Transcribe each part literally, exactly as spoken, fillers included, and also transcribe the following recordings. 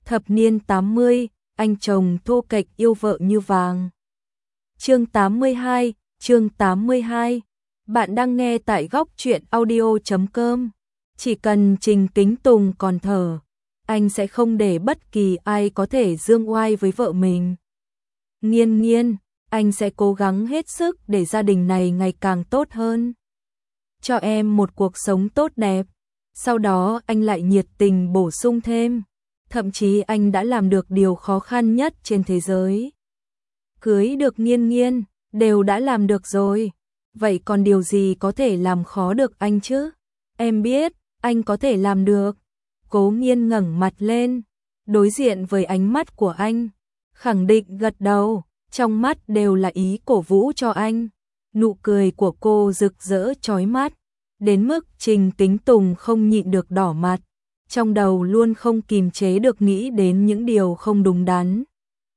Thập niên tám mươi, anh chồng thô kệch yêu vợ như vàng. Chương tám mươi hai, chương tám mươi hai. Bạn đang nghe tại góc truyện audio chấm com. Chỉ cần Trình Kính Tùng còn thở, anh sẽ không để bất kỳ ai có thể giương oai với vợ mình. Nghiên nghiên, anh sẽ cố gắng hết sức để gia đình này ngày càng tốt hơn. Cho em một cuộc sống tốt đẹp. Sau đó anh lại nhiệt tình bổ sung thêm. Thậm chí anh đã làm được điều khó khăn nhất trên thế giới. Cưới được Nghiên Nghiên, đều đã làm được rồi. Vậy còn điều gì có thể làm khó được anh chứ? Em biết, anh có thể làm được. Cố Nghiên ngẩng mặt lên, đối diện với ánh mắt của anh, khẳng định gật đầu, trong mắt đều là ý cổ vũ cho anh. Nụ cười của cô rực rỡ chói mắt, đến mức Trình Kính Tùng không nhịn được đỏ mặt, trong đầu luôn không kìm chế được nghĩ đến những điều không đúng đắn.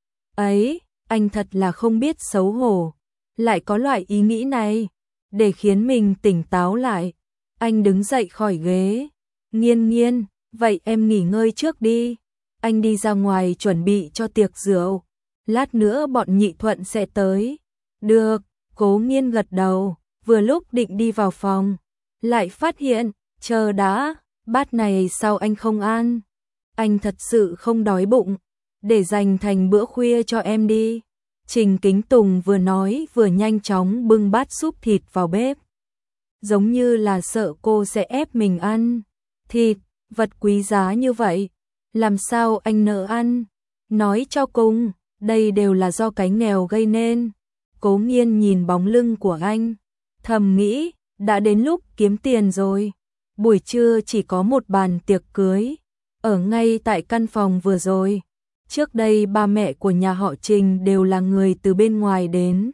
Ấy, anh thật là không biết xấu hổ, lại có loại ý nghĩ này. Để khiến mình tỉnh táo lại, anh đứng dậy khỏi ghế. Nghiên Nghiên, vậy em nghỉ ngơi trước đi. Anh đi ra ngoài chuẩn bị cho tiệc rượu. Lát nữa bọn Nhị Thuận sẽ tới. Được, Cố Nghiên gật đầu, vừa lúc định đi vào phòng, lại phát hiện, chờ đã, bát này sao anh không ăn? Anh thật sự không đói bụng, để dành thành bữa khuya cho em đi. Trình Kính Tùng vừa nói vừa nhanh chóng bưng bát súp thịt vào bếp. Giống như là sợ cô sẽ ép mình ăn. Thịt, vật quý giá như vậy, làm sao anh nỡ ăn? Nói cho cùng, đây đều là do cái nghèo gây nên. Cố Nghiên nhìn bóng lưng của anh, thầm nghĩ, đã đến lúc kiếm tiền rồi. Buổi trưa chỉ có một bàn tiệc cưới, ở ngay tại căn phòng vừa rồi. Trước đây ba mẹ của nhà họ Trình đều là người từ bên ngoài đến.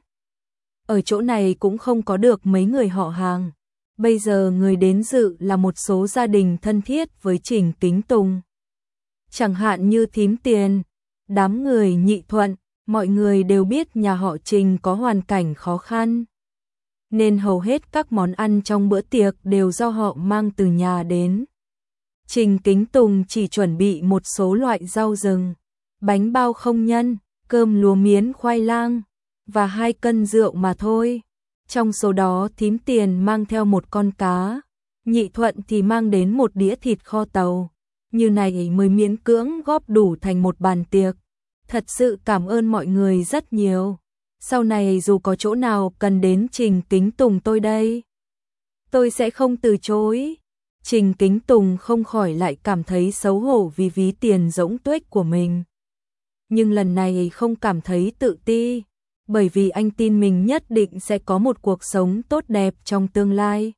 Ở chỗ này cũng không có được mấy người họ hàng. Bây giờ người đến dự là một số gia đình thân thiết với Trình Kính Tùng. Chẳng hạn như thím Tiền, đám người Nhị Thuận, mọi người đều biết nhà họ Trình có hoàn cảnh khó khăn. Nên hầu hết các món ăn trong bữa tiệc đều do họ mang từ nhà đến. Trình Kính Tùng chỉ chuẩn bị một số loại rau rừng, bánh bao không nhân, cơm lúa miến khoai lang và hai cân rượu mà thôi. Trong số đó thím Tiền mang theo một con cá, Nhị Thuận thì mang đến một đĩa thịt kho tàu. Như này mới miễn cưỡng góp đủ thành một bàn tiệc. Thật sự cảm ơn mọi người rất nhiều. Sau này dù có chỗ nào cần đến Trình Kính Tùng tôi đây, tôi sẽ không từ chối. Trình Kính Tùng không khỏi lại cảm thấy xấu hổ vì ví tiền rỗng tuếch của mình. Nhưng lần này không cảm thấy tự ti, bởi vì anh tin mình nhất định sẽ có một cuộc sống tốt đẹp trong tương lai.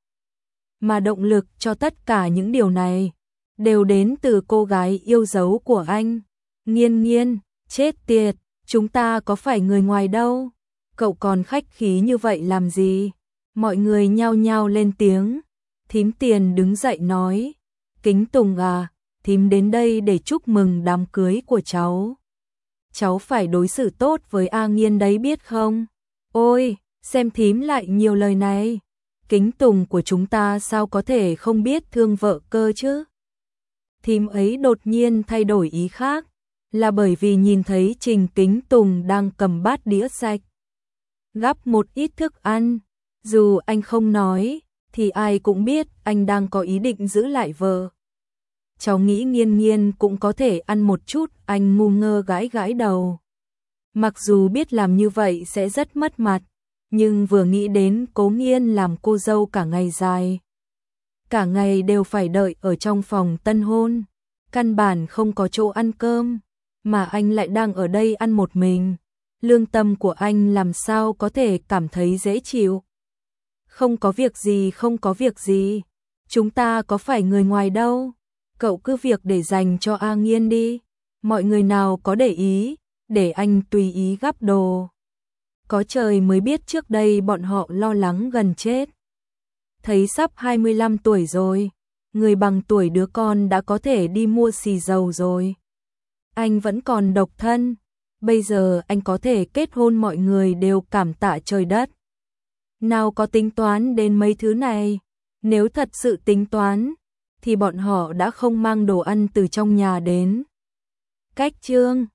Mà động lực cho tất cả những điều này đều đến từ cô gái yêu dấu của anh. Nghiên Nghiên, chết tiệt, chúng ta có phải người ngoài đâu, cậu còn khách khí như vậy làm gì? Mọi người nhao nhao lên tiếng. Thím Tiền đứng dậy nói, Kính Tùng à, thím đến đây để chúc mừng đám cưới của cháu. Cháu phải đối xử tốt với A Nghiên đấy biết không? Ôi, xem thím lại nhiều lời này. Kính Tùng của chúng ta sao có thể không biết thương vợ cơ chứ? Thím ấy đột nhiên thay đổi ý khác, là bởi vì nhìn thấy Trình Kính Tùng đang cầm bát đĩa sạch, gắp một ít thức ăn. Dù anh không nói, thì ai cũng biết anh đang có ý định giữ lại vợ. Cháu nghĩ Nghiên Nghiên cũng có thể ăn một chút, anh ngu ngơ gãi gãi đầu. Mặc dù biết làm như vậy sẽ rất mất mặt, nhưng vừa nghĩ đến Cố Nghiên làm cô dâu cả ngày dài, cả ngày đều phải đợi ở trong phòng tân hôn, căn bản không có chỗ ăn cơm, mà anh lại đang ở đây ăn một mình. Lương tâm của anh làm sao có thể cảm thấy dễ chịu? Không có việc gì, không có việc gì. Chúng ta có phải người ngoài đâu. Cậu cứ việc để dành cho A Nghiên đi. Mọi người nào có để ý, để anh tùy ý gắp đồ. Có trời mới biết trước đây bọn họ lo lắng gần chết. Thấy sắp hai mươi lăm tuổi rồi, người bằng tuổi đứa con đã có thể đi mua xì dầu rồi. Anh vẫn còn độc thân, bây giờ anh có thể kết hôn, mọi người đều cảm tạ trời đất. Nào có tính toán đến mấy thứ này, nếu thật sự tính toán, thì bọn họ đã không mang đồ ăn từ trong nhà đến. Cách chương